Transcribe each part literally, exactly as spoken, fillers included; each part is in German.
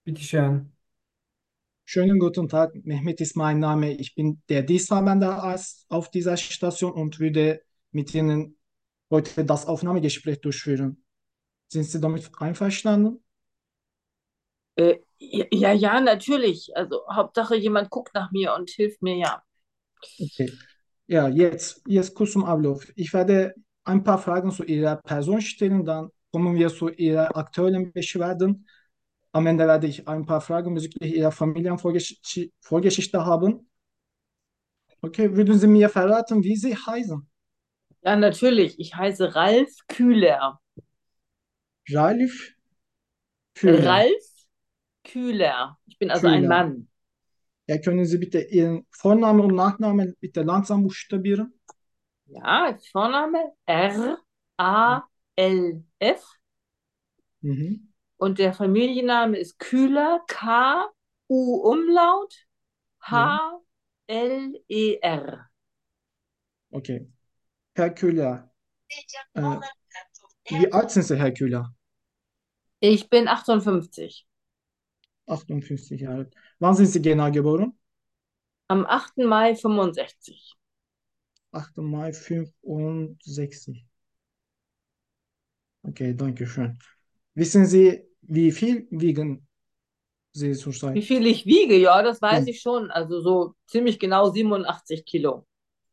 Bitteschön. Schönen guten Tag, Mehmet ist mein Name. Ich bin der Diensthabender auf dieser Station und würde mit Ihnen heute das Aufnahmegespräch durchführen. Sind Sie damit einverstanden? Äh, ja, ja, natürlich. Also Hauptsache jemand guckt nach mir und hilft mir, ja. Okay. Ja, jetzt, jetzt kurz zum Ablauf. Ich werde ein paar Fragen zu Ihrer Person stellen, dann kommen wir zu Ihrer aktuellen Beschwerden. Am Ende werde ich ein paar Fragen bezüglich Ihrer Familienvorgeschichte Vorgeschichte haben. Okay, würden Sie mir verraten, wie Sie heißen? Ja, natürlich. Ich heiße Ralf Kühler. Ralf Fühler. Ralf Kühler. Ich bin also ein Fühler. Mann. Ja, können Sie bitte Ihren Vornamen und Nachnamen bitte langsam buchstabieren? Ja, Vorname R A L F Mhm. und der Familienname ist Kühler, K U Umlaut Ja, H L E R. okay. Herr Köhler, äh, wie alt sind Sie, Herr Köhler? Ich bin achtundfünfzig. achtundfünfzig Jahre alt. Wann sind Sie genau geboren? Am achten Mai fünfundsechzig. achter Mai fünfundsechzig. Okay, danke schön. Wissen Sie, wie viel wiegen Sie Wie zurzeit? viel ich wiege, ja, das Ja. weiß ich schon. Also so ziemlich genau siebenundachtzig Kilo.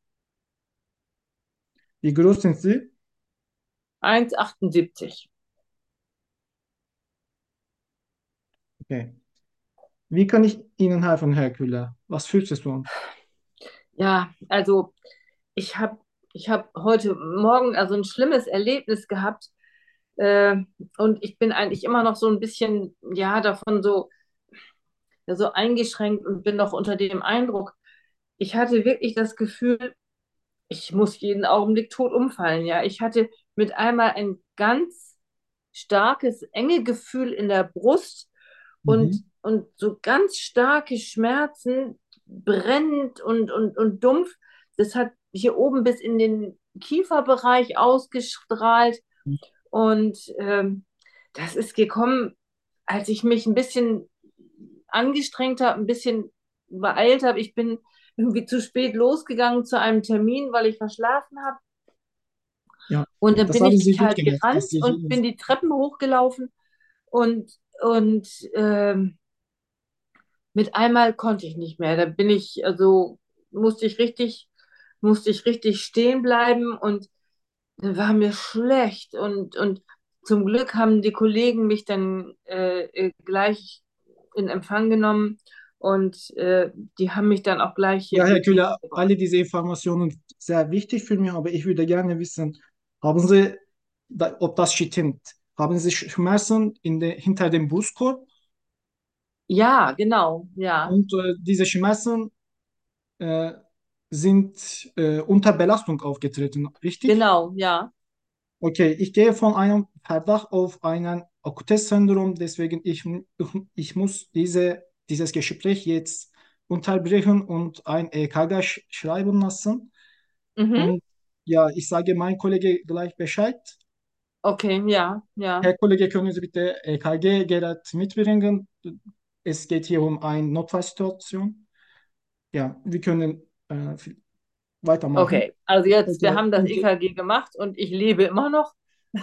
Wie groß sind Sie? eins Komma achtundsiebzig. Okay. Wie kann ich Ihnen helfen, Herr Köhler? Was fühlt Sie so? Ja, also ich habe ich hab heute Morgen also ein schlimmes Erlebnis gehabt. Äh, und ich bin eigentlich immer noch so ein bisschen, ja, davon so, ja, so eingeschränkt und bin noch unter dem Eindruck. Ich hatte wirklich das Gefühl, ich muss jeden Augenblick tot umfallen. Ja, ich hatte mit einmal ein ganz starkes, enge Gefühl in der Brust und, Mhm. und so ganz starke Schmerzen, brennend und, und, und dumpf. Das hat hier oben bis in den Kieferbereich ausgestrahlt. Und ähm, das ist gekommen, als ich mich ein bisschen angestrengt habe, ein bisschen beeilt habe. Ich bin irgendwie zu spät losgegangen zu einem Termin, weil ich verschlafen habe. Ja, Und dann das bin haben ich Sie gut halt gemacht, dass gerannt Sie und hier bin die Treppen hochgelaufen und, und ähm, mit einmal konnte ich nicht mehr. Da bin ich, also musste ich richtig, musste ich richtig stehen bleiben und dann war mir schlecht. Und, und zum Glück haben die Kollegen mich dann äh, äh, gleich in Empfang genommen und äh, die haben mich dann auch gleich hier Ja, in Herr die Klinik Köhler, gebracht. alle diese Informationen sind sehr wichtig für mich, aber ich würde gerne wissen, haben Sie, da, ob das stimmt, haben Sie Schmerzen in der, hinter dem Brustkorb Ja, genau, ja, und äh, diese Schmerzen äh, sind äh, unter Belastung aufgetreten, richtig? genau, ja. Okay, ich gehe von einem Verdacht auf einen akutes Syndrom, deswegen ich, ich muss diese, dieses Gespräch jetzt unterbrechen und ein E K G sch schreiben lassen. Mhm. Und ja, ich sage meinem Kollege gleich Bescheid. Okay, ja, ja. Herr Kollege, können Sie bitte E K G-Gerät mitbringen? Es geht hier um eine Notfallsituation. Ja, wir können äh, weitermachen. Okay, also jetzt, wir Okay, haben das und, E K G gemacht und ich lebe immer noch.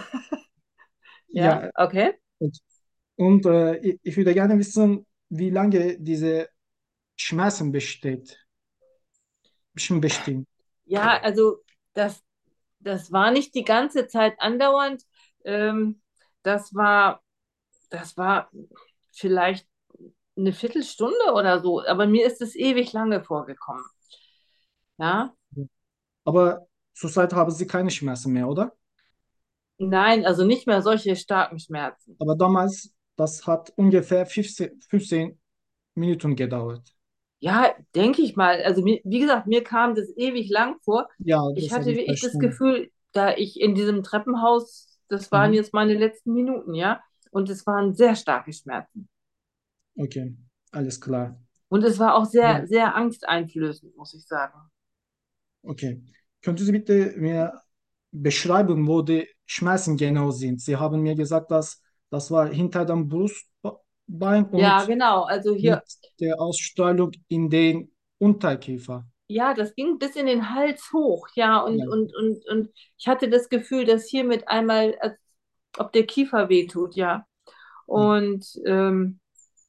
Ja, ja, okay. und, und äh, ich, ich würde gerne wissen, wie lange diese Schmerzen besteht, schon bestehen. Ja, also das, das war nicht die ganze Zeit andauernd. Ähm, das war, das war vielleicht eine Viertelstunde oder so, aber mir ist es ewig lange vorgekommen. Ja, Aber zurzeit haben Sie keine Schmerzen mehr, oder? nein, also nicht mehr solche starken Schmerzen. Aber damals, das hat ungefähr fünfzehn, fünfzehn Minuten gedauert. Ja, denke ich mal. Also mir, wie gesagt, mir kam das ewig lang vor. Ja, Ich das habe hatte ich wirklich das verstanden. Gefühl, da ich in diesem Treppenhaus, das waren Mhm. jetzt meine letzten Minuten, ja, und es waren sehr starke Schmerzen. Okay, alles klar. Und es war auch sehr, Ja, sehr angsteinflößend, muss ich sagen. okay. Könnten Sie bitte mir beschreiben, wo die Schmerzen genau sind? Sie haben mir gesagt, dass das war hinter dem Brust, Bein Ja, und genau. Also mit hier, der Ausstrahlung in den Unterkiefer. ja, das ging bis in den Hals hoch, ja, und, Ja. und, und, und ich hatte das Gefühl, dass hier mit einmal, als ob der Kiefer wehtut, ja. Ja. Und ähm,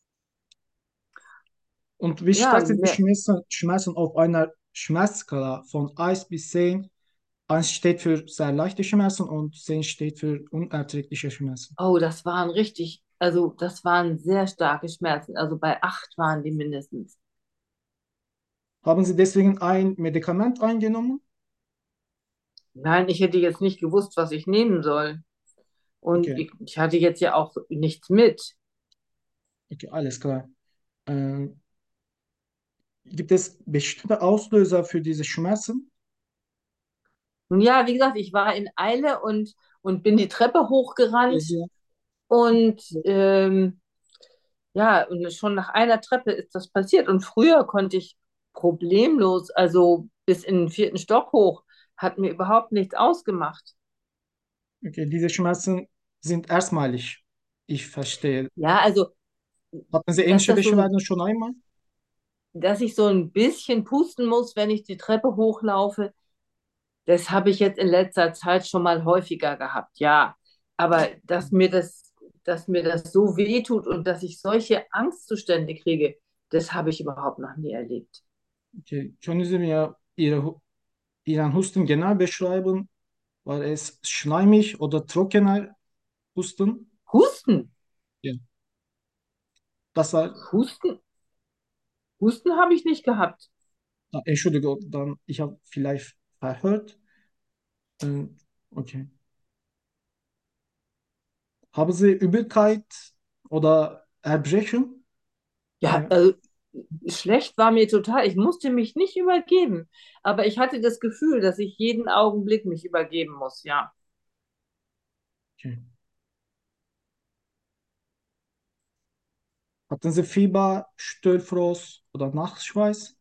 Und wie ja, stark sind die mehr, Schmerzen, Schmerzen auf einer Schmerzskala von eins bis zehn? eins steht für sehr leichte Schmerzen und zehn steht für unerträgliche Schmerzen. oh, das waren richtig, also das waren sehr starke Schmerzen. Also bei acht waren die mindestens. Haben Sie deswegen ein Medikament eingenommen? Nein, ich hätte jetzt nicht gewusst, was ich nehmen soll. Und Okay, ich, ich hatte jetzt ja auch nichts mit. okay, alles klar. Äh, gibt es bestimmte Auslöser für diese Schmerzen? Nun ja, wie gesagt, ich war in Eile und, und bin die Treppe hochgerannt Ja, und ähm, ja, und schon nach einer Treppe ist das passiert. Und früher konnte ich problemlos, also bis in den vierten Stock hoch, hat mir überhaupt nichts ausgemacht. okay, diese Schmerzen sind erstmalig. Ich verstehe. Ja, also, Hatten Sie dass ähnliche das so ein, Beschwerden schon einmal? dass ich so ein bisschen pusten muss, wenn ich die Treppe hochlaufe, das habe ich jetzt in letzter Zeit schon mal häufiger gehabt, ja. Aber dass mir das, dass mir das so weh tut und dass ich solche Angstzustände kriege, das habe ich überhaupt noch nie erlebt. Okay, können Sie mir Ihre, Hu- Ihren Husten genau beschreiben? War es schleimig oder trockener Husten? Husten, Ja. Das war, Husten, Husten habe ich nicht gehabt. ah, Entschuldigung, dann, ich habe vielleicht verhört. Ähm, okay. Haben Sie Übelkeit oder Erbrechen? Ja, Äh, also schlecht war mir total. Ich musste mich nicht übergeben, aber ich hatte das Gefühl, dass ich jeden Augenblick mich übergeben muss, ja. okay. Hatten Sie Fieber, Störfrost oder Nachtschweiß?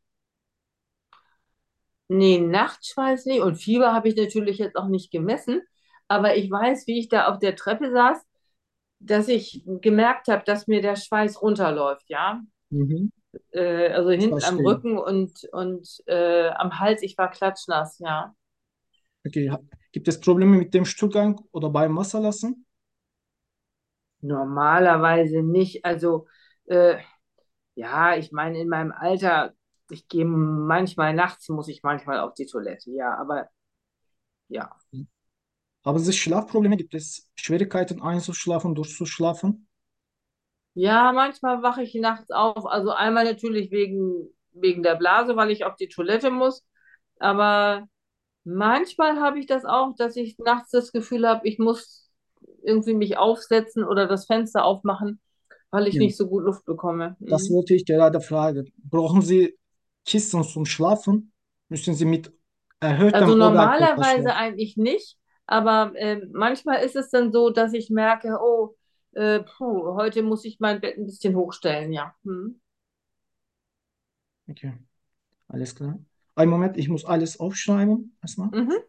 Nee, Nachtschweiß nicht und Fieber habe ich natürlich jetzt auch nicht gemessen, aber ich weiß, wie ich da auf der Treppe saß, dass ich gemerkt habe, dass mir der Schweiß runterläuft, ja. Mhm. Äh, also Ich hinten am verstehe. Rücken und, und äh, am Hals, ich war klatschnass, ja. Okay. ha- Gibt es Probleme mit dem Stuhlgang oder beim Wasserlassen? Normalerweise nicht. Also, äh, ja, ich meine, in meinem Alter, ich gehe manchmal nachts, muss ich manchmal auf die Toilette, ja, aber ja. Haben Sie Schlafprobleme? Gibt es Schwierigkeiten einzuschlafen, durchzuschlafen? Ja, manchmal wache ich nachts auf. Also einmal natürlich wegen, wegen der Blase, weil ich auf die Toilette muss. Aber manchmal habe ich das auch, dass ich nachts das Gefühl habe, ich muss irgendwie mich aufsetzen oder das Fenster aufmachen, weil ich Ja. nicht so gut Luft bekomme. Das Mhm. wollte ich gerade fragen. Brauchen Sie Kissen zum Schlafen? Müssen Sie mit Also erhöhtem Oberkörper normalerweise schlafen? eigentlich nicht, aber äh, manchmal ist es dann so, dass ich merke, oh, äh, puh, heute muss ich mein Bett ein bisschen hochstellen, ja. Mhm. Okay, alles klar. Einen Moment, ich muss alles aufschreiben. Erstmal. Mhm.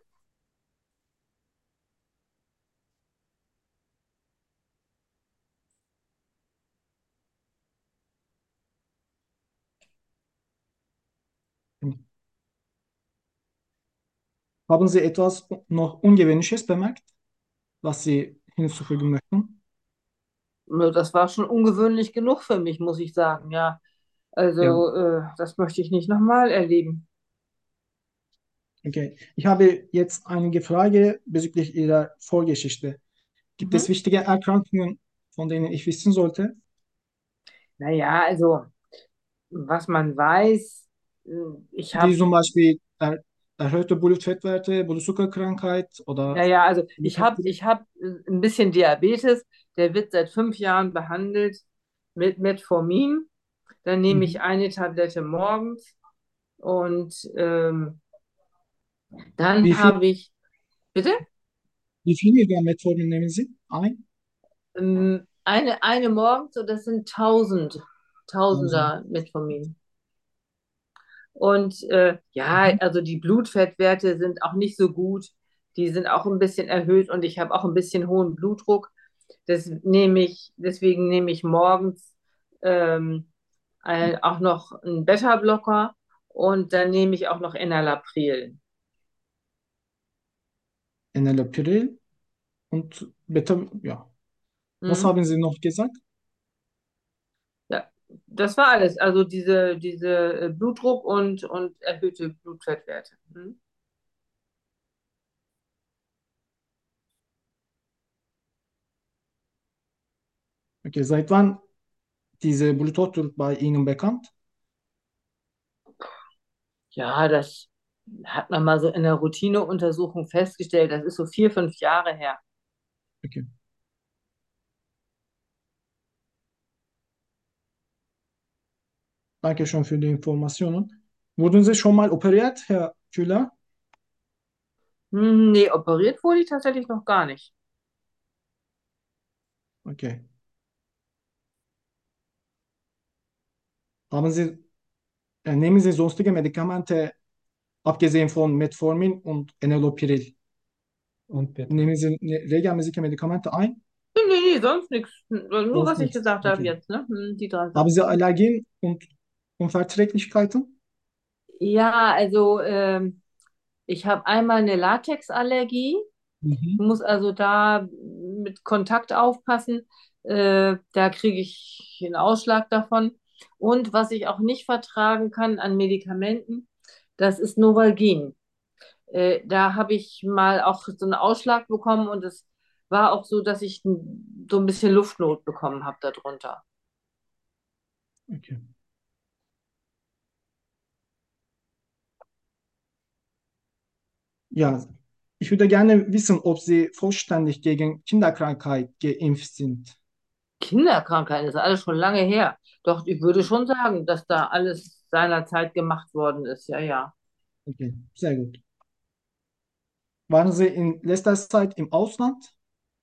Haben Sie etwas noch Ungewöhnliches bemerkt, was Sie hinzufügen möchten? Nö, das war schon ungewöhnlich genug für mich, muss ich sagen, ja. Ja, Also, äh, das möchte ich nicht nochmal erleben. okay. Ich habe jetzt einige Fragen bezüglich Ihrer Vorgeschichte. Gibt es Mhm. wichtige Erkrankungen, von denen ich wissen sollte? Naja, also, was man weiß, äh, ich Wie habe, zum Beispiel er erhöhte Blutfettwerte, Blutzuckerkrankheit oder naja, also ich habe, Leberkrebs? ich habe ein bisschen Diabetes, der wird seit fünf Jahren behandelt mit Metformin. Dann nehme ich Mhm. eine Tablette morgens und ähm, dann Wie viel, habe ich, bitte? wie viel Milligramm Metformin nehmen Sie? Ein? Ähm, eine, eine morgens und das sind tausend, Also, Tausender Metformin. Und äh, ja, mhm. also die Blutfettwerte sind auch nicht so gut. Die sind auch ein bisschen erhöht und ich habe auch ein bisschen hohen Blutdruck. Das nehme ich, deswegen nehme ich morgens. ähm, ein, auch noch einen Beta-Blocker und dann nehme ich auch noch Enalapril. Enalapril und Beta, ja. Was Hm? haben Sie noch gesagt? Ja, das war alles. Also diese, diese äh, Blutdruck und, und erhöhte Blutfettwerte. Hm? Okay, seit wann diese Bluthochdruck bei Ihnen bekannt? Ja, das hat man mal so in der Routineuntersuchung festgestellt. Das ist so vier, fünf Jahre her. Okay. Danke schön für die Informationen. Wurden Sie schon mal operiert, Herr Kühler? Hm, nee, operiert wurde ich tatsächlich noch gar nicht. Okay. Haben Sie, äh, nehmen Sie sonstige Medikamente, abgesehen von Metformin und Enalapril? Und Beta. Nehmen Sie ne- regelmäßige Medikamente ein? Nee, nee, nee, sonst nichts. Nur Sonst was ich nichts. gesagt habe Okay. jetzt, ne? Hm, die drei Haben Sachen. Sie Allergien und Unverträglichkeiten? Ja, also ähm, ich habe einmal eine Latexallergie, Mhm. muss also da mit Kontakt aufpassen. Äh, da kriege ich einen Ausschlag davon. Und was ich auch nicht vertragen kann an Medikamenten, das ist Novalgin. Äh, da habe ich mal auch so einen Ausschlag bekommen und es war auch so, dass ich n- so ein bisschen Luftnot bekommen habe darunter. Okay. Ja, ich würde gerne wissen, ob Sie vollständig gegen Kinderkrankheit geimpft sind. Kinderkrankheiten, das ist alles schon lange her. Doch ich würde schon sagen, dass da alles seinerzeit gemacht worden ist. Ja, ja. Okay, sehr gut. Waren Sie in letzter Zeit im Ausland?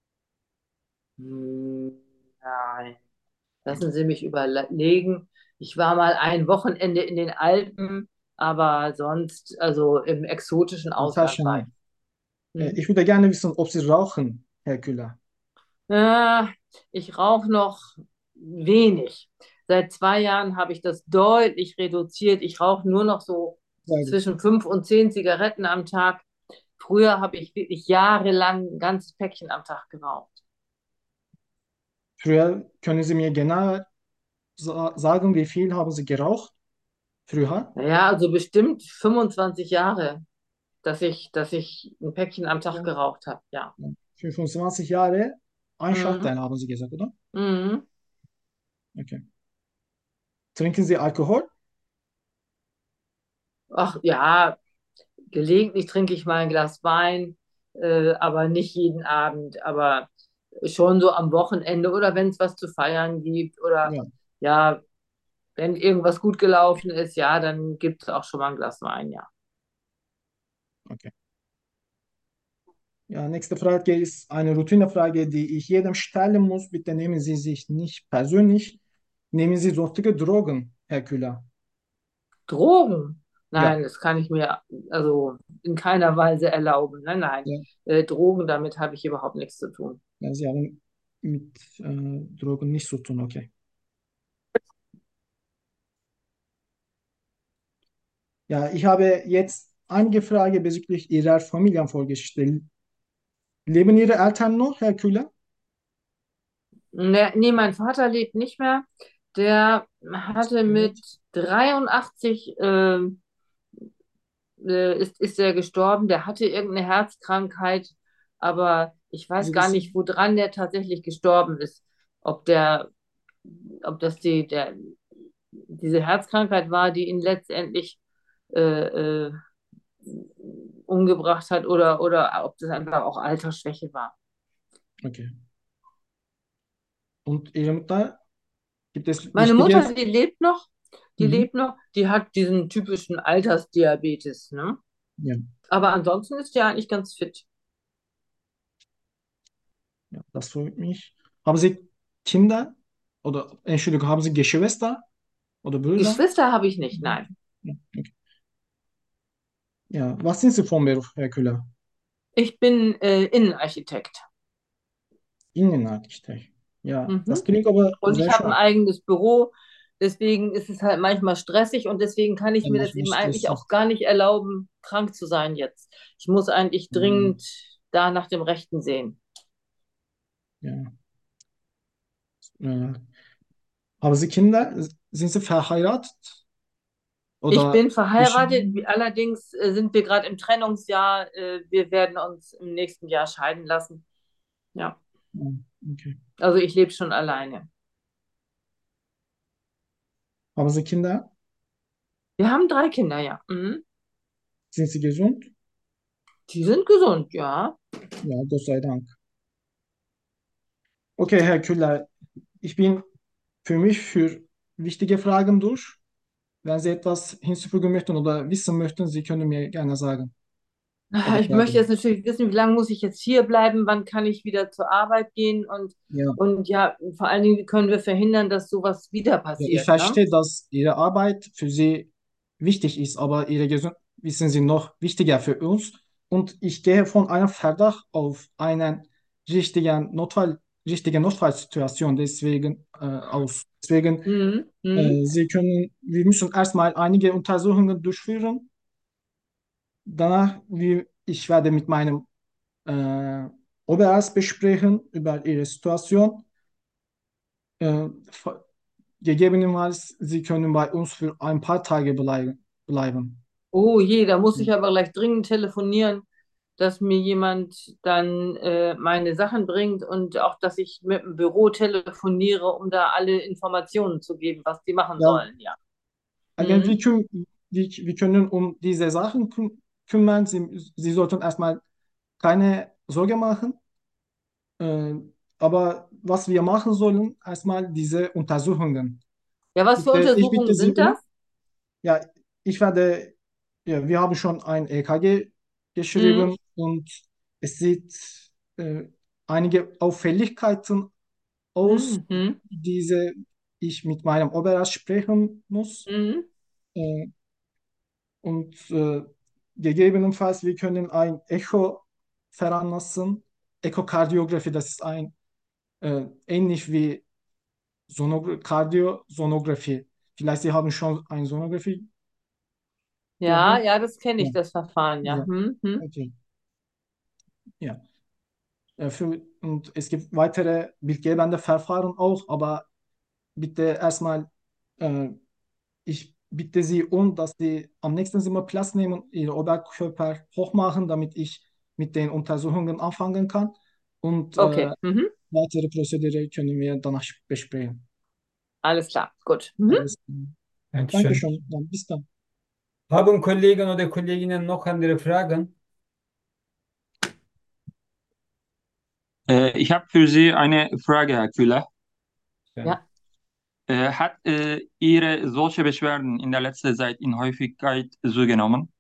Hm, nein. Lassen Sie mich überlegen. Ich war mal ein Wochenende in den Alpen, aber sonst, also im exotischen Ja, Ausland war ich. verschiedene. Äh, Hm? Ich würde gerne wissen, ob Sie rauchen, Herr Kühler. Äh, ich rauche noch wenig. Seit zwei Jahren habe ich das deutlich reduziert. Ich rauche nur noch so Sehr gut. zwischen fünf und zehn Zigaretten am Tag. Früher habe ich wirklich jahrelang ein ganzes Päckchen am Tag geraucht. Früher, können Sie mir genau sa sagen, wie viel haben Sie geraucht? Früher? Naja, also bestimmt fünfundzwanzig Jahre, dass ich, dass ich ein Päckchen am Tag Ja. geraucht habe, ja. fünfundzwanzig Jahre, ein Mhm. Schachtel haben Sie gesagt, oder? Mhm. Okay. Trinken Sie Alkohol? Ach ja, gelegentlich trinke ich mal ein Glas Wein, äh, aber nicht jeden Abend, aber schon so am Wochenende oder wenn es was zu feiern gibt oder Ja, ja, wenn irgendwas gut gelaufen ist, ja, dann gibt es auch schon mal ein Glas Wein, ja. okay. Ja, nächste Frage ist eine Routinefrage, die ich jedem stellen muss. Bitte nehmen Sie sich nicht persönlich. Nehmen Sie sonstige Drogen, Herr Kühler? Drogen? Ja, Nein, das kann ich mir also in keiner Weise erlauben. Nein, nein. ja, Äh, Drogen, damit habe ich überhaupt nichts zu tun. ja, Sie haben mit äh, Drogen nichts zu tun, okay. Ja, ich habe jetzt einige Fragen bezüglich Ihrer Familienvorgeschichte. Leben Ihre Eltern noch, Herr Kühler? Ne, nee, mein Vater lebt nicht mehr. Der hatte mit dreiundachtzig äh, äh, ist, ist er gestorben. Der hatte irgendeine Herzkrankheit, aber ich weiß Sie gar wissen, nicht, woran der tatsächlich gestorben ist. Ob der, ob das die, der, diese Herzkrankheit war, die ihn letztendlich äh, äh, umgebracht hat oder, oder ob das einfach auch Altersschwäche war. okay. Und Ihre Mutter, gibt es Meine Mutter, Wichtiges? die lebt noch, die Mhm. lebt noch, die hat diesen typischen Altersdiabetes, ne? Ja, Aber ansonsten ist die eigentlich ganz fit. ja, das freut mich. Haben Sie Kinder? Oder, Entschuldigung, haben Sie Geschwister oder Brüder? Geschwister habe ich nicht, Mhm. nein. Ja, okay. Ja, was sind Sie vom Beruf, Herr Kühler? Ich bin äh, Innenarchitekt. Innenarchitekt. Ja, das Mhm. klingt aber Und ich sehr habe ein schön. eigenes Büro, deswegen ist es halt manchmal stressig und deswegen kann ich Ja, mir das manchmal eben eigentlich auch stressig. gar nicht erlauben, krank zu sein jetzt. Ich muss eigentlich Mhm. dringend da nach dem Rechten sehen. Ja. Äh, haben Sie Kinder? Sind Sie verheiratet Ich oder bin verheiratet, wie- geschieden? allerdings äh, sind wir gerade im Trennungsjahr. Äh, wir werden uns im nächsten Jahr scheiden lassen. Ja, Ja, okay. also ich lebe schon alleine. Haben Sie Kinder? Wir haben drei Kinder, ja. Mhm. Sind Sie gesund? Die sind gesund, ja. Ja, Gott sei Dank. Okay, Herr Küller, ich bin für mich für wichtige Fragen durch. Wenn Sie etwas hinzufügen möchten oder wissen möchten, Sie können mir gerne sagen oder Ich möchte jetzt fragen. natürlich wissen, wie lange muss ich jetzt hier bleiben? Wann kann ich wieder zur Arbeit gehen? Und, Ja. und ja, vor allen Dingen, wie können wir verhindern, dass sowas wieder Ja, ich passiert, ne? verstehe, dass Ihre Arbeit für Sie wichtig ist, aber Ihre Gesundheit wissen Sie noch wichtiger für uns. Und ich gehe von einem Verdacht auf einen richtigen Notfall, richtige Notfallsituation deswegen äh, aus. Deswegen, Mhm. Mhm. äh, Sie können, wir müssen erstmal einige Untersuchungen durchführen. Danach, wie, ich werde mit meinem äh, Oberarzt besprechen über Ihre Situation. Äh, Gegebenenfalls, Sie können bei uns für ein paar Tage bleiben. bleiben. Oh je, da muss ich aber gleich dringend telefonieren, dass mir jemand dann äh, meine Sachen bringt und auch, dass ich mit dem Büro telefoniere, um da alle Informationen zu geben, was die machen Ja, sollen, ja. also wir, Mhm. küm wir, wir können um diese Sachen küm kümmern. Sie, Sie sollten erstmal keine Sorge machen. Äh, aber was wir machen sollen, erstmal diese Untersuchungen. Ja, was für Bitte, ich bitte Untersuchungen Sie sind das? um, ja, ich werde, ja, wir haben schon ein E K G Mhm. geschrieben und es sieht äh, einige Auffälligkeiten aus, Mhm. diese ich mit meinem Oberarzt sprechen muss. Mhm. Äh, und äh, gegebenenfalls, wir können ein Echo veranlassen. Echokardiographie, das ist ein äh, ähnlich wie Sonogra Kardiosonographie. Vielleicht Sie haben schon eine Sonographie Ja, gehört. ja, das kenne Ja, ich, das Verfahren, ja. ja, Mhm. okay. Ja. Äh, für, und es gibt weitere bildgebende Verfahren auch, aber bitte erstmal äh, ich bitte Sie um, dass Sie am nächsten Zimmer Platz nehmen, Ihre Oberkörper hochmachen, damit ich mit den Untersuchungen anfangen kann. Und äh, Okay. Mhm. weitere Prozedere können wir danach besprechen. Alles klar. Gut. Mhm. Alles klar. Dankeschön. Dankeschön. Dann bis dann. Haben Kollegen oder Kolleginnen noch andere Fragen? Äh, ich habe für Sie eine Frage, Herr Kühler. Ja. Ja, Äh, hat äh, Ihre solche Beschwerden in der letzten Zeit in Häufigkeit zugenommen?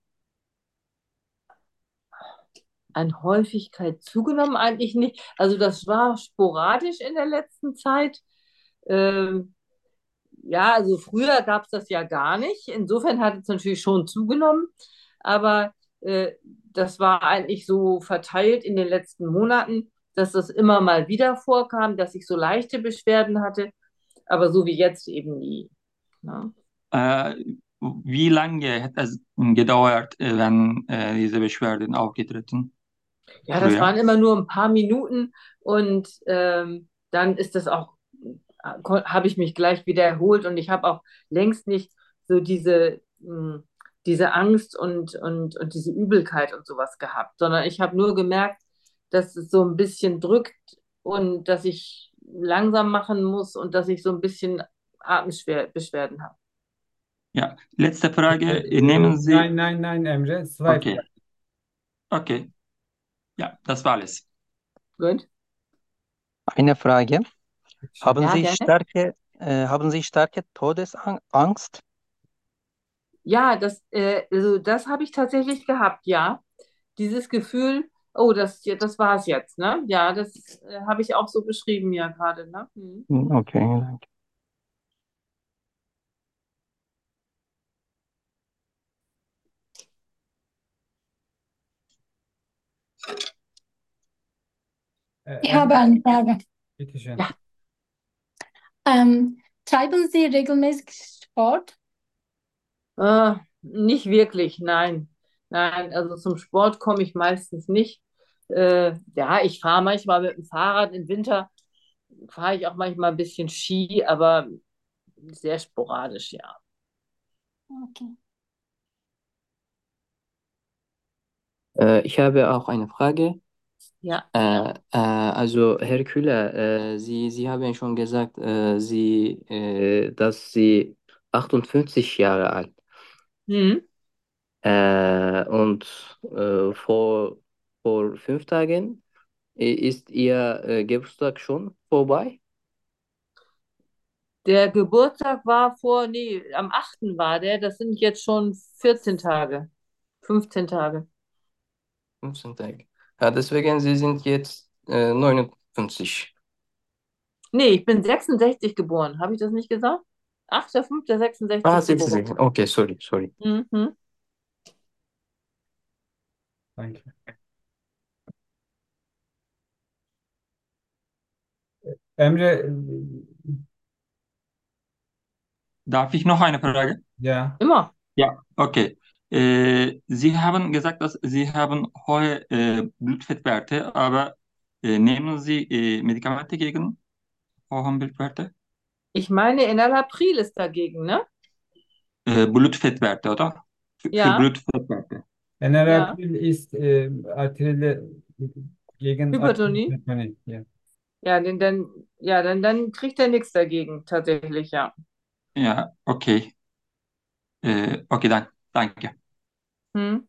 an Häufigkeit zugenommen eigentlich nicht. Also das war sporadisch in der letzten Zeit. Ähm, ja, also früher gab es das ja gar nicht. Insofern hat es natürlich schon zugenommen, aber äh, das war eigentlich so verteilt in den letzten Monaten, dass das immer mal wieder vorkam, dass ich so leichte Beschwerden hatte, aber so wie jetzt eben nie. Ne? Äh, wie lange hat es gedauert, äh, wenn äh, diese Beschwerden aufgetreten? Ja, das Früher? waren immer nur ein paar Minuten und ähm, dann ist das auch, habe ich mich gleich wieder erholt und ich habe auch längst nicht so diese, mh, diese Angst und, und, und diese Übelkeit und sowas gehabt, sondern ich habe nur gemerkt, dass es so ein bisschen drückt und dass ich langsam machen muss und dass ich so ein bisschen Atembeschwerden habe. Ja, letzte Frage. Äh, Äh, Nehmen Sie. nein, nein, nein, Emre. Zwei Okay, Fragen. okay. Ja, das war alles. Gut? Eine Frage. Bitteschön. Haben Ja, Sie gerne. starke, äh, haben Sie starke Todesangst? Ja, das, äh, also das habe ich tatsächlich gehabt, ja. Dieses Gefühl, oh, das, ja, das war es jetzt, ne? Ja, das äh, habe ich auch so beschrieben ja gerade, ne? Hm. Hm, okay, danke. Äh, Ich habe Emre, eine Frage. bitteschön. Ja, Ähm, treiben Sie regelmäßig Sport? Äh, nicht wirklich, nein. Nein, also zum Sport komme ich meistens nicht. Äh, ja, ich fahre manchmal mit dem Fahrrad. Im Winter fahre ich auch manchmal ein bisschen Ski, aber sehr sporadisch, ja. Okay. Äh, ich habe auch eine Frage. Ja. Äh, äh, also Herr Kühler, äh, Sie, Sie haben schon gesagt, äh, Sie, äh, dass Sie achtundfünfzig Jahre alt. Hm. Äh, und äh, vor, vor fünf Tagen äh, ist Ihr äh, Geburtstag schon vorbei? Der Geburtstag war vor, nee, am achten war der. Das sind jetzt schon vierzehn Tage, fünfzehn Tage. fünfzehn Tage. Ja, deswegen, Sie sind jetzt äh, neunundfünfzig. Nee, ich bin sechsundsechzig geboren. Habe ich das nicht gesagt? achter fünfter Ah, sechsundsechzig geboren. sechsundsechzig. Okay, sorry, sorry. Mhm. Danke. Emre, Darf ich noch eine Frage? ja, Immer. Ja, okay. Äh, Sie haben gesagt, dass Sie haben hohe äh, Blutfettwerte, aber äh, nehmen Sie äh, Medikamente gegen hohe Blutwerte? Ich meine, Enalapril ist dagegen, ne? Äh, Blutfettwerte, oder? Für, für Ja, Blutfettwerte. ja. Enalapril ist äh, arterielle gegen Hypertonie. Hypertonie. Ja. Ja, denn dann, ja, dann, dann kriegt er nichts dagegen, tatsächlich, ja. Ja, okay. Äh, okay, dann, danke. Hm.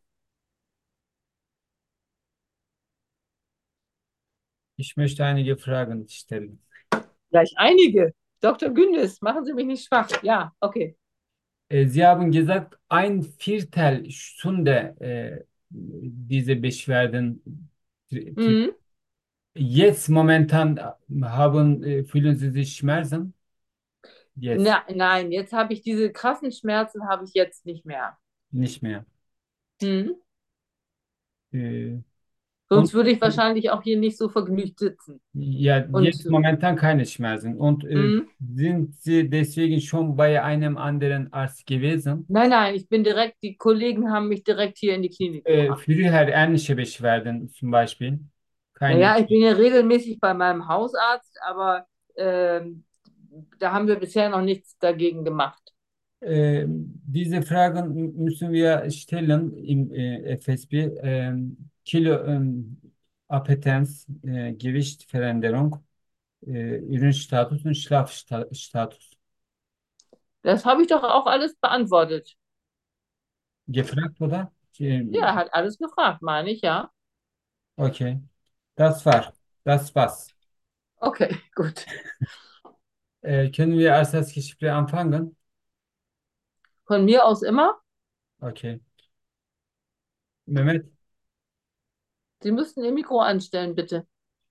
Ich möchte einige Fragen stellen. Gleich einige. Doktor Gündes, machen Sie mich nicht schwach. Ja, okay. Äh, Sie haben gesagt, ein Viertel Stunde äh, diese Beschwerden. tri- tri- Mhm. Jetzt momentan äh, haben, äh, fühlen Sie sich Schmerzen? Jetzt Na, nein, jetzt habe ich diese krassen Schmerzen, habe ich jetzt nicht mehr. nicht mehr. Hm. Äh, und Sonst würde ich wahrscheinlich auch hier nicht so vergnügt sitzen. ja, Und jetzt momentan keine Schmerzen. Und äh, hm. sind Sie deswegen schon bei einem anderen Arzt gewesen? Nein, nein, ich bin direkt, die Kollegen haben mich direkt hier in die Klinik Äh, gebracht. früher ähnliche Beschwerden zum Beispiel? Keine. Naja, ich bin ja regelmäßig bei meinem Hausarzt, aber ähm, da haben wir bisher noch nichts dagegen gemacht. Äh, diese Fragen müssen wir stellen im äh, F S B. Ähm, Kilo, ähm, Appetenz, äh, Gewichtsveränderung, äh, Ürünstatus und Schlafstatus. Das habe ich doch auch alles beantwortet. Gefragt, oder? Ja, er Ähm, hat alles gefragt, meine ich, ja. Okay, das war, das war's. Okay, gut. Äh, können wir erst das Gespräch anfangen? Von mir aus immer. Okay. Mehmet, Sie müssten Ihr Mikro anstellen, bitte.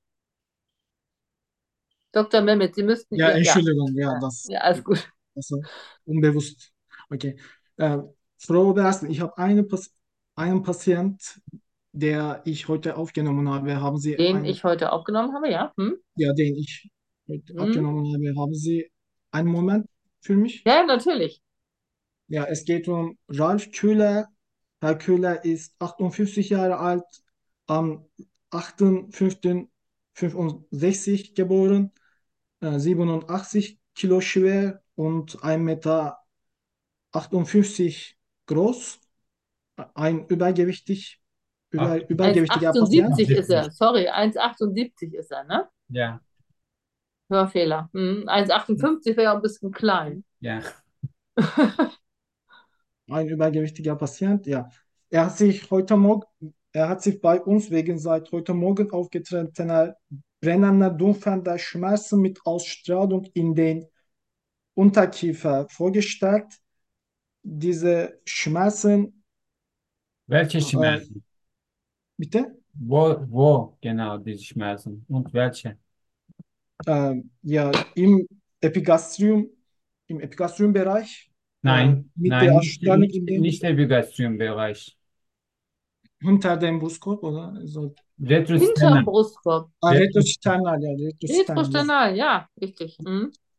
Doktor Mehmet, Sie müssten Ja, Ihr, ja, Entschuldigung, ja, das, ja, alles gut. also unbewusst. Okay. Äh, Frau Obersten, ich habe eine Pas einen Patient, der ich heute aufgenommen habe. Haben Sie Den ein, ich heute aufgenommen habe, ja. Hm? ja, den ich heute Hm? abgenommen habe, haben Sie einen Moment für mich? Ja, natürlich. Ja, es geht um Ralf Köhler. Herr Köhler ist achtundfünfzig Jahre alt, am achter fünfter fünfundsechzig geboren, äh, siebenundachtzig Kilo schwer und ein Meter achtundfünfzig groß, ein übergewichtig, über, übergewichtiger Patient. eins Komma achtundsiebzig ist er. achtundsiebzig. Sorry, eins Komma achtundsiebzig ist er, ne? Ja, Hörfehler. Hm. eins Komma achtundfünfzig wäre ja ein bisschen klein. ja. Ein übergewichtiger Patient, ja. Er hat sich heute Morgen, er hat sich bei uns wegen seit heute Morgen aufgetretener brennender, dumpfender Schmerzen mit Ausstrahlung in den Unterkiefer vorgestellt. Diese Schmerzen, Welche äh, Schmerzen? bitte, Wo, wo genau diese Schmerzen? Und welche? äh, ja, im Epigastrium, im Epigastriumbereich, äh, Nein, mit der nein, nicht, Ausstrahlung nicht, in den, nicht der Vegetation-Bereich. hinter dem Brustkorb, oder? So, Hinterm Retrosternal. Brustkorb. ah, Retro, retrosternal, ja, retrosternal, ja. Retrosternal, ja, richtig. Hm?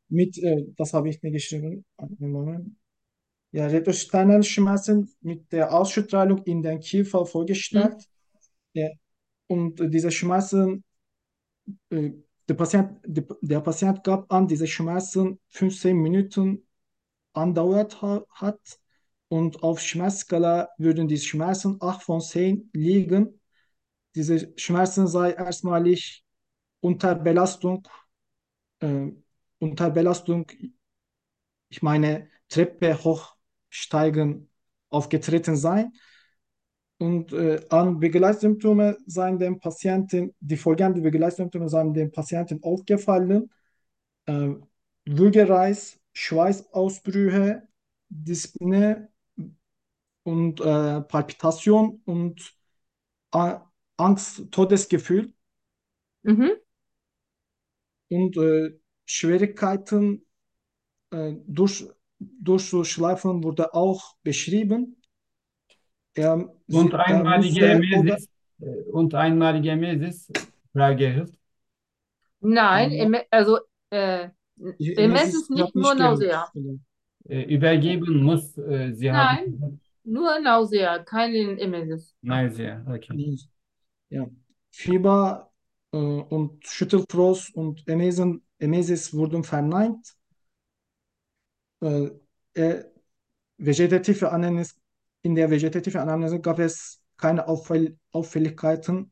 mit, äh, das habe ich nicht geschrieben. Einen Moment. Ja, retrosternale Schmerzen mit der Ausschüttung in den Kiefer Mhm. vorgestellt. Ja, und äh, diese Schmerzen, äh, der Patient, der, der Patient gab an, diese Schmerzen fünfzehn Minuten andauert ha hat. Und auf Schmerzskala würden die Schmerzen acht von zehn liegen. Diese Schmerzen sei erstmalig unter Belastung, äh, unter Belastung, ich meine Treppe hochsteigen, aufgetreten sein. Und äh, an Begleitsymptome seien dem Patienten, die folgenden Begleitsymptome seien dem Patienten aufgefallen. Äh, Würgereiz, Schweißausbrüche, Dyspnoe und äh, Palpitation und A Angst, Todesgefühl Mhm. und äh, Schwierigkeiten äh, durch, durchzuschlafen wurde auch beschrieben. Er, Und sie, er einmalige musste oder Emesis, äh, und einmalige Emesis, Frage erhält. Nein, äh, im, also äh, ich, im es ist ist, ich habe nicht nur nicht gehört. Nausea. Äh, übergeben muss, äh, Sie Nein, haben nur Nausea, kein Emesis. Nausea, okay. Ja. Fieber äh, und Schüttelfrost und Emesis, Emesis wurden verneint. Äh, äh, vegetative Anamnese, in der vegetativen Anamnese gab es keine Auffall Auffälligkeiten.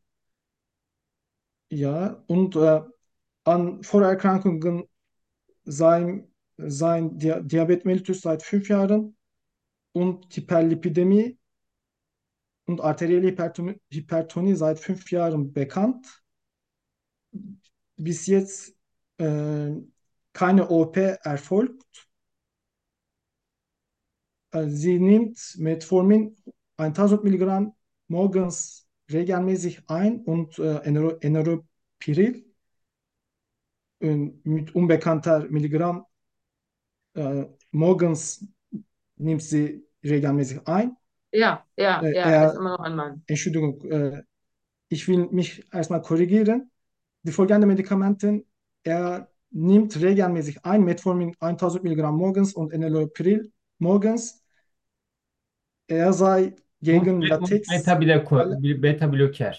Ja, und äh, an Vorerkrankungen sein, sein Dia Diabetes mellitus seit fünf Jahren und Hyperlipidemie und arterielle Hypertonie, Hypertonie seit fünf Jahren bekannt. Bis jetzt äh, keine O P erfolgt. Äh, sie nimmt Metformin tausend Milligramm morgens regelmäßig ein und äh, Enero- Enoropril äh, mit unbekannter Milligramm äh, morgens nimmt sie regelmäßig ein. Ja, ja, Äh, ja, ist er, immer noch ein Mann. Entschuldigung, äh, ich will mich erstmal korrigieren. Die folgenden Medikamente, er nimmt regelmäßig ein, Metformin tausend Milligramm morgens und Enalapril morgens. Er sei Und, gegen und Latex Beta-Blocker, alle- Beta-Blocker.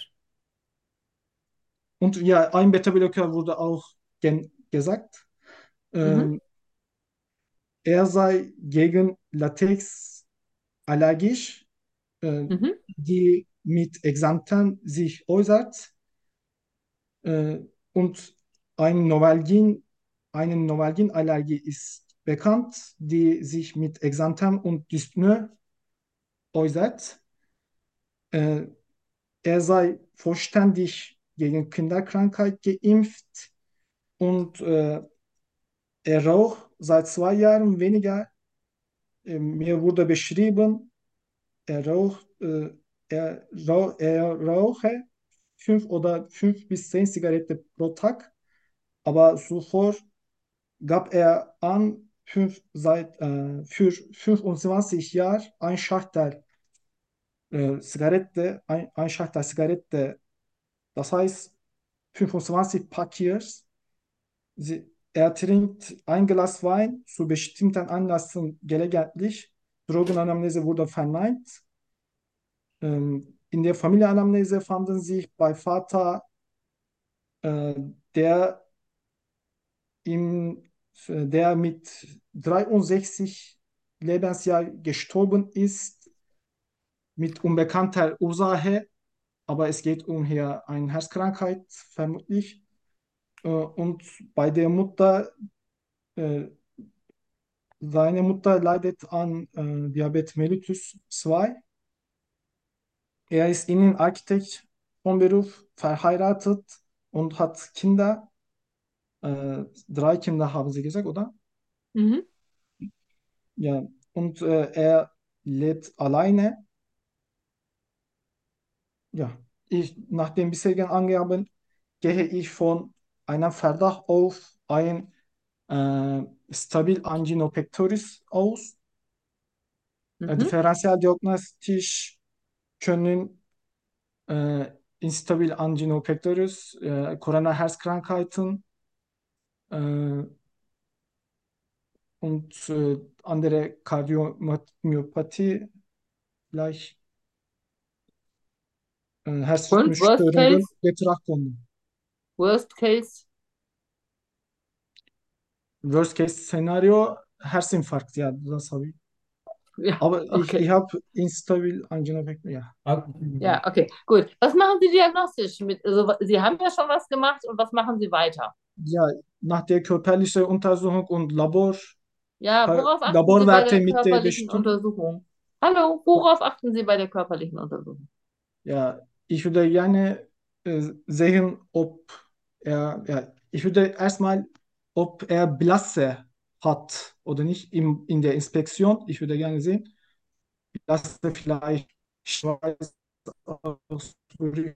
und ja, ein Beta-Blocker wurde auch gen gesagt. Mhm. Ähm, er sei gegen Latex allergisch, äh, Mhm. die mit Exanthem sich äußert. Äh, und ein Novalgin, eine Novalgin-Allergie ist bekannt, die sich mit Exanthem und Dyspnoe äußert. Äh, er sei vollständig gegen Kinderkrankheit geimpft und äh, er raucht seit zwei Jahren weniger. Äh, mir wurde beschrieben, er raucht, äh, er, rauch, er rauche fünf oder fünf bis zehn Zigaretten pro Tag, aber zuvor gab er an, fünf, seit, äh, für fünfundzwanzig Jahren ein Schachtel äh, Zigarette, ein, ein Schachtel Zigarette, das heißt fünfundzwanzig Packers. Sie, er trinkt ein Glas Wein zu bestimmten Anlässen gelegentlich. Drogenanamnese wurde verneint. Ähm, in der Familienanamnese fanden sich bei Vater, äh, der, im, der mit dreiundsechzig Lebensjahr gestorben ist, mit unbekannter Ursache, aber es geht um hier eine Herzkrankheit vermutlich. Äh, und bei der Mutter, äh, seine Mutter leidet an äh, Diabetes mellitus zwei. Er ist Innenarchitekt von Beruf, verheiratet und hat Kinder. Äh, drei Kinder haben sie gesagt, oder? Mhm. Ja. Und äh, er lebt alleine. Ja. Ich, nach den bisherigen Angaben gehe ich von einem Verdacht auf ein äh, stabil Angina pectoris aus. Äh, Mhm. differentialdiagnostisch können äh, instabil Angina pectoris, äh, Corona-Herzkrankheiten, äh, und äh, andere Kardiomyopathie, vielleicht äh, Und Worst Herzrhythmusstörungen Case? betrachten. Worst Case? Worst Case Szenario, Herzinfarkt, ja, das habe ich. Ja, Aber ich, okay. ich habe instabil Angina pekmez, ja. Ak- Ja, okay, gut. Was machen Sie diagnostisch mit? Also, Sie haben ja schon was gemacht und was machen Sie weiter? Ja, nach der körperlichen Untersuchung und Labor, Ja, pa- worauf achten Sie bei Laborwerte der mit der körperlichen Bestimmung. Untersuchung? Hallo, worauf achten Sie bei der körperlichen Untersuchung? Ja, ich würde gerne äh, sehen, ob er, ja, ich würde erstmal, ob er Blasse hat oder nicht im, in der Inspektion. Ich würde gerne sehen, Blasse vielleicht Schweißausbrüche.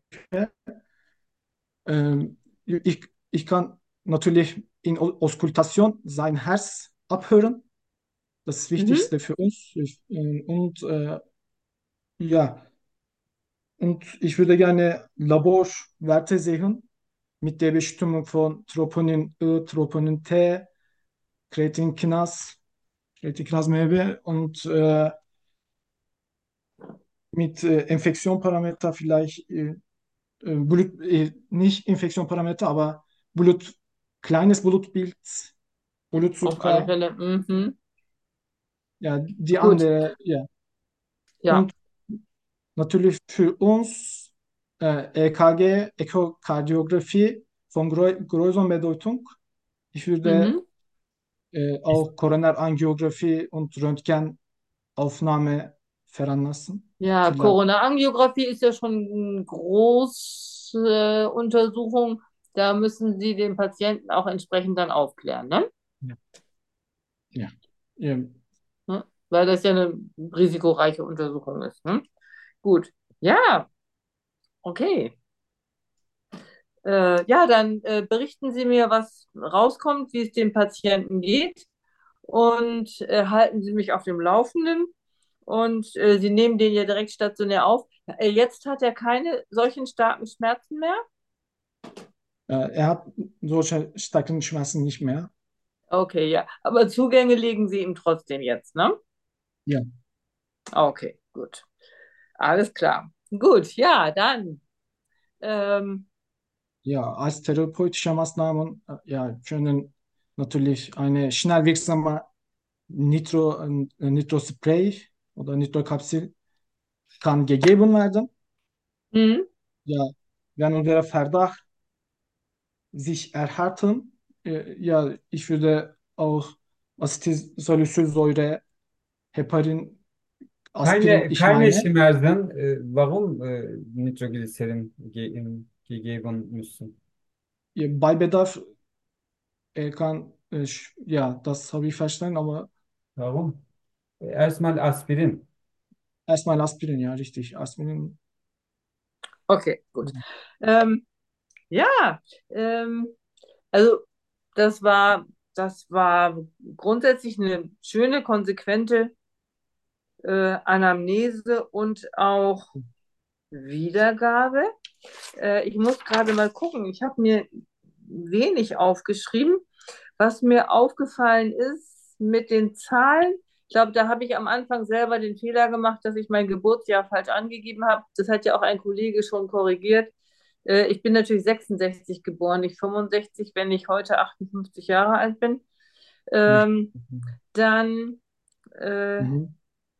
Ähm, ich, ich kann natürlich in O- Auskultation sein Herz abhören. Das ist das Mhm. Wichtigste für uns. Ich, äh, und äh, ja, und ich würde gerne Laborwerte sehen mit der Bestimmung von Troponin I, Troponin T, Kreatinkinase, Kreatinkinase M B und äh, mit äh, Infektionsparameter vielleicht äh, äh, Blut, äh, nicht Infektionsparameter, aber Blut, kleines Blutbild, Auf alle Blutzucker, Fälle. Mhm. ja, die Gut, andere, ja. ja. Und natürlich für uns äh, E K G, Echokardiographie von grö größerer Bedeutung. Ich würde Mhm. äh, auch Koronarangiographie und Röntgenaufnahme veranlassen. Ja, Vielleicht. Corona-Angiografie ist ja schon eine große Untersuchung. Da müssen Sie den Patienten auch entsprechend dann aufklären, ne? Ja. Ja. Ja. Ne? Weil das ja eine risikoreiche Untersuchung ist. Ne? Gut. Ja, okay. Äh, ja, dann äh, berichten Sie mir, was rauskommt, wie es dem Patienten geht und äh, halten Sie mich auf dem Laufenden. Und äh, Sie nehmen den ja direkt stationär auf. Äh, jetzt hat er keine solchen starken Schmerzen mehr? Äh, er hat solche starken Schmerzen nicht mehr. Okay, ja. Aber Zugänge legen Sie ihm trotzdem jetzt, ne? Ja. Okay, gut. Alles klar. Gut, ja, dann. Ähm, Ja, als therapeutische Maßnahmen äh, ja, können natürlich eine schnell wirksame Nitro, äh, Nitrospray oder Nitrokapsel kann gegeben werden. hm, Ja, wenn unser Verdacht sich erhärten, äh, ja, ich würde auch Acetylsalicylsäure, Heparin, Aspirin, Keine, ich keine meine, Schmerzen. Äh, warum äh, Nitroglycerin ge gegeben müssen? ja, bei Bedarf er kann, äh, sch- ja, das habe ich verstanden, aber Warum? Erstmal Aspirin. erstmal Aspirin, ja, richtig. Aspirin, okay, gut. Ähm, ja, ähm, also das war, das war grundsätzlich eine schöne, konsequente äh, Anamnese und auch Wiedergabe. Äh, ich muss gerade mal gucken. Ich habe mir wenig aufgeschrieben. Was mir aufgefallen ist mit den Zahlen, ich glaube, da habe ich am Anfang selber den Fehler gemacht, dass ich mein Geburtsjahr falsch angegeben habe. Das hat ja auch ein Kollege schon korrigiert. Äh, ich bin natürlich sechsundsechzig geboren, nicht fünfundsechzig, wenn ich heute achtundfünfzig Jahre alt bin. Ähm, dann äh, mhm.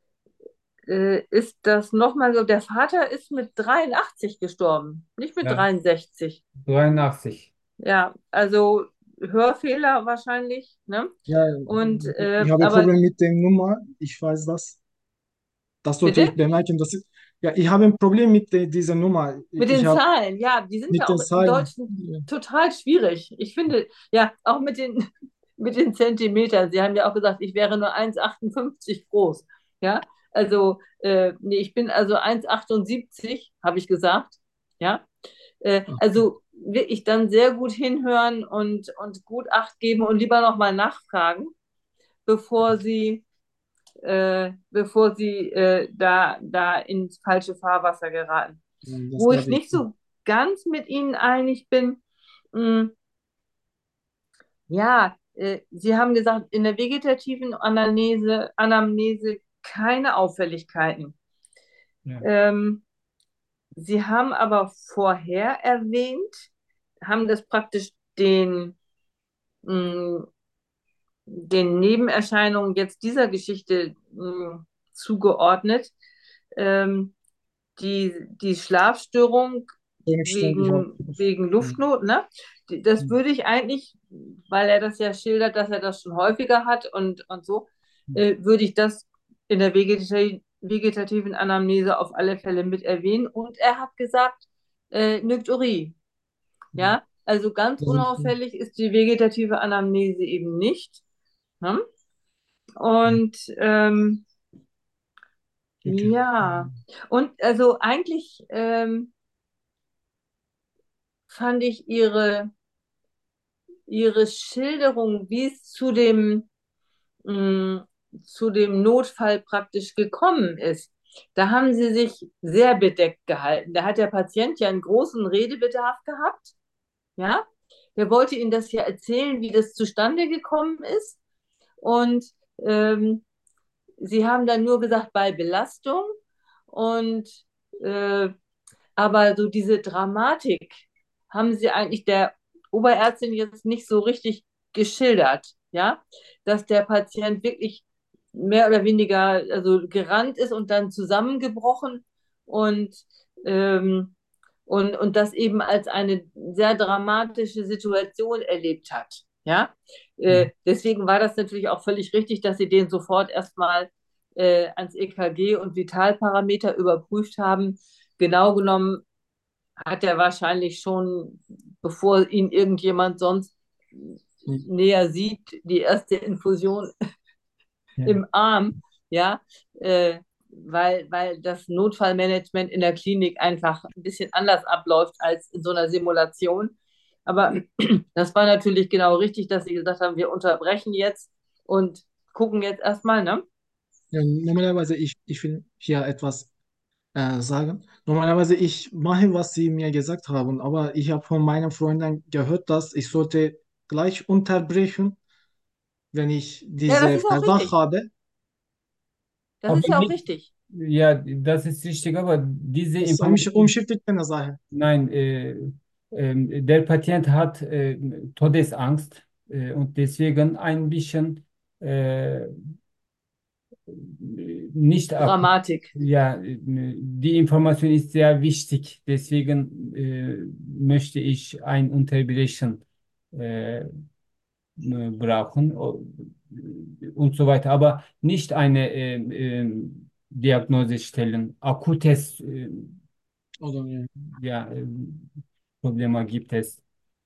äh, ist das nochmal so, der Vater ist mit dreiundachtzig gestorben, nicht mit Ja, dreiundsechzig. dreiundachtzig. Ja, also Hörfehler wahrscheinlich, ne? Ja, Und äh, ich habe aber Probleme mit der Nummer, ich weiß das. Das sollte bitte? ich bemerken. Das ist, ja, ich habe ein Problem mit der, dieser Nummer. Mit Ich den habe Zahlen, ja, die sind mit ja den auch im Zahlen, Deutschen ja, total schwierig. Ich finde, ja, auch mit den, mit den Zentimetern. Sie haben ja auch gesagt, ich wäre nur eins Komma achtundfünfzig groß. Ja, also, äh, nee, ich bin also eins Komma achtundsiebzig, habe ich gesagt. Ja, äh, also wirklich dann sehr gut hinhören und, und gut Acht geben und lieber nochmal nachfragen, bevor Sie, äh, bevor Sie äh, da, da ins falsche Fahrwasser geraten. das Wo ich werde ich. nicht so ganz mit Ihnen einig bin, mh, ja, äh, Sie haben gesagt, in der vegetativen Anamnese, Anamnese keine Auffälligkeiten. Ja. Ähm, Sie haben aber vorher erwähnt, haben das praktisch den, mh, den Nebenerscheinungen jetzt dieser Geschichte mh, zugeordnet. Ähm, die, die Schlafstörung Demişler bir wegen, cevap. wegen Luftnot, ne? Die- Das würde ich eigentlich, weil er das ja schildert, dass er das schon häufiger hat und, und so, äh, würde ich das in der vegeta vegetativen Anamnese auf alle Fälle mit erwähnen. Und er hat gesagt, äh, Nykturie. Ja, also ganz unauffällig ist die vegetative Anamnese eben nicht. Ne? Und ähm, Peki. ja, und also eigentlich ähm, fand ich ihre, ihre Schilderung, wie es zu dem, mh, zu dem Notfall praktisch gekommen ist. Da haben sie sich sehr bedeckt gehalten. Da hat der Patient ja einen großen Redebedarf gehabt. Ja, der wollte Ihnen das ja erzählen, wie das zustande gekommen ist. Und ähm, Sie haben dann nur gesagt, bei Belastung. Und äh, aber so diese Dramatik haben Sie eigentlich der Oberärztin jetzt nicht so richtig geschildert, ja, dass der Patient wirklich mehr oder weniger also gerannt ist und dann zusammengebrochen und ähm, und, und das eben als eine sehr dramatische Situation erlebt hat. Ja, äh, deswegen war das natürlich auch völlig richtig, dass sie den sofort erstmal äh, ans E K G und Vitalparameter überprüft haben. Genau genommen hat er wahrscheinlich schon, bevor ihn irgendjemand sonst näher sieht, die erste Infusion Ja. im Arm, ja, äh, weil, weil das Notfallmanagement in der Klinik einfach ein bisschen anders abläuft als in so einer Simulation. Aber das war natürlich genau richtig, dass sie gesagt haben, wir unterbrechen jetzt und gucken jetzt erstmal, ne? Ja, normalerweise ich, ich will hier etwas äh, sagen. Normalerweise ich mache, was Sie mir gesagt haben, aber ich habe von meinen Freunden gehört, dass ich sollte gleich unterbrechen, wenn ich Ja, das diese ist auch Verdacht richtig. habe. Das Aber ist ja auch nicht, richtig. ja, das ist richtig, aber diese Das ist ein bisschen Information, umschriftlich eine Sache. nein, äh, ähm, der Patient hat äh, Todesangst äh, und deswegen ein bisschen äh, nicht akut. Dramatik. Ja, äh, die Information ist sehr wichtig, deswegen äh, möchte ich ein Unterbrechen äh, brauchen o- und so weiter, aber nicht eine ähm, ähm, Diagnose stellen. Akutes äh, O da yani. ja, ähm, Probleme gibt es.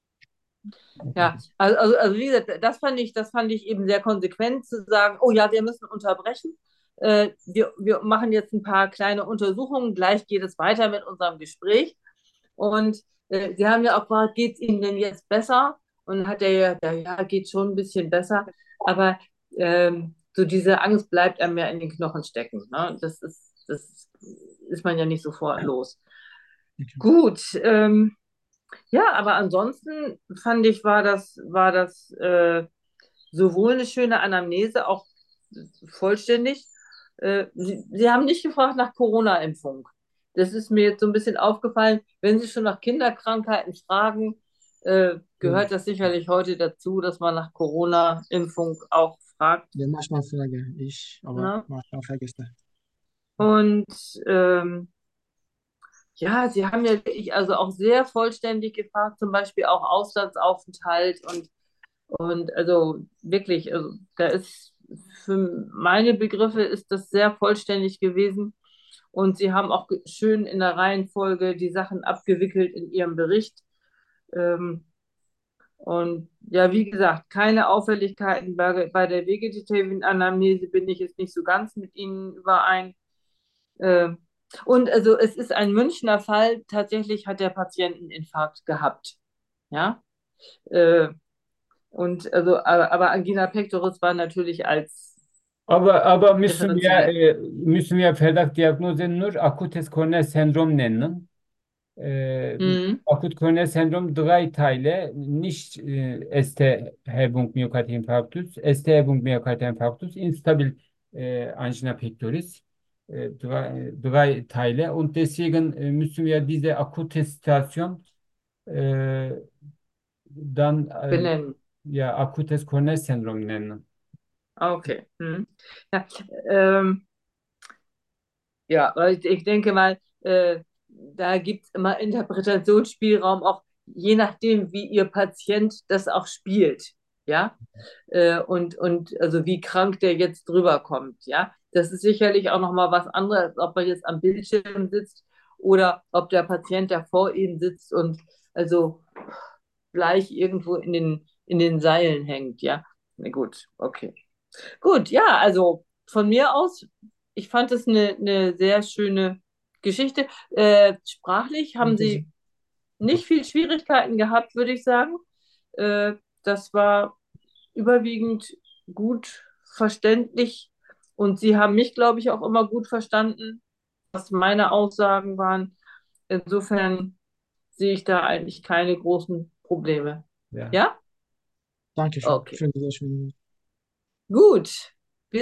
Ja, also, also, also wie gesagt, das fand ich, das fand ich eben sehr konsequent zu sagen, oh ja, wir müssen unterbrechen. Äh, wir, wir machen jetzt ein paar kleine Untersuchungen, gleich geht es weiter mit unserem Gespräch. Und äh, Sie haben ja auch gefragt, geht es Ihnen denn jetzt besser? Und dann hat er ja, ja, ja, geht schon ein bisschen besser. Aber ähm, so diese Angst bleibt einem ja in den Knochen stecken. Ne? Das ist, das ist man ja nicht sofort los. Gut, ähm, ja, aber ansonsten fand ich, war das, war das äh, sowohl eine schöne Anamnese, auch vollständig. Äh, Sie, Sie haben nicht gefragt nach Corona-Impfung. Das ist mir jetzt so ein bisschen aufgefallen. Wenn Sie schon nach Kinderkrankheiten fragen, äh, gehört das sicherlich heute dazu, dass man nach Corona-Impfung auch fragt. Ja, manchmal frage ich, aber Ne? manchmal vergesse. Und ähm, ja, Sie haben ja wirklich also auch sehr vollständig gefragt, zum Beispiel auch Auslandsaufenthalt und Und also wirklich, also da ist für meine Begriffe ist das sehr vollständig gewesen. Und sie haben auch ge- schön in der Reihenfolge die Sachen abgewickelt in ihrem Bericht. Ähm, und ja, wie gesagt, keine Auffälligkeiten bei, bei der vegetativen Anamnese bin ich jetzt nicht so ganz mit Ihnen überein. Ähm, und also es ist ein Münchner Fall. Tatsächlich hat der Patient einen Infarkt gehabt. Ja. Äh, Und also, aber, aber Angina pectoris war natürlich als Aber, aber müssen wir, differenziert. äh, müssen wir Verdachtdiagnose nur akutes koroner Sendrom nennen? Äh, Mhm. Akut koronär Sendrom drei Teile, nicht äh, S T-Hebung Myokardinfarktus, S T-Hebung Myokardinfarktus, instabil äh, Angina pectoris, äh, drei, drei Teile. Und deswegen äh, müssen wir diese akute Situation äh, dann äh, Benennen. ja, akutes koronär Syndrom nennen. Ah, okay. Mhm. Ja, ähm, ja, aber ich, ich denke mal, äh, da gibt es immer Interpretationsspielraum, auch je nachdem, wie Ihr Patient das auch spielt. Ja, äh, und, und also wie krank der jetzt drüber kommt. Ja, das ist sicherlich auch nochmal was anderes, ob er jetzt am Bildschirm sitzt oder ob der Patient, der vor ihm sitzt und also gleich irgendwo in den, in den Seilen hängt. Ja, na gut, okay. Gut, ja, also von mir aus, ich fand es eine, eine sehr schöne Geschichte. Äh, sprachlich haben Danke sehr. Sie nicht viel Schwierigkeiten gehabt, würde ich sagen. Äh, das war überwiegend gut verständlich und Sie haben mich, glaube ich, auch immer gut verstanden, was meine Aussagen waren. Insofern sehe ich da eigentlich keine großen Probleme. Ja. Ja? Dankeschön Okay. für diese schöne Gut.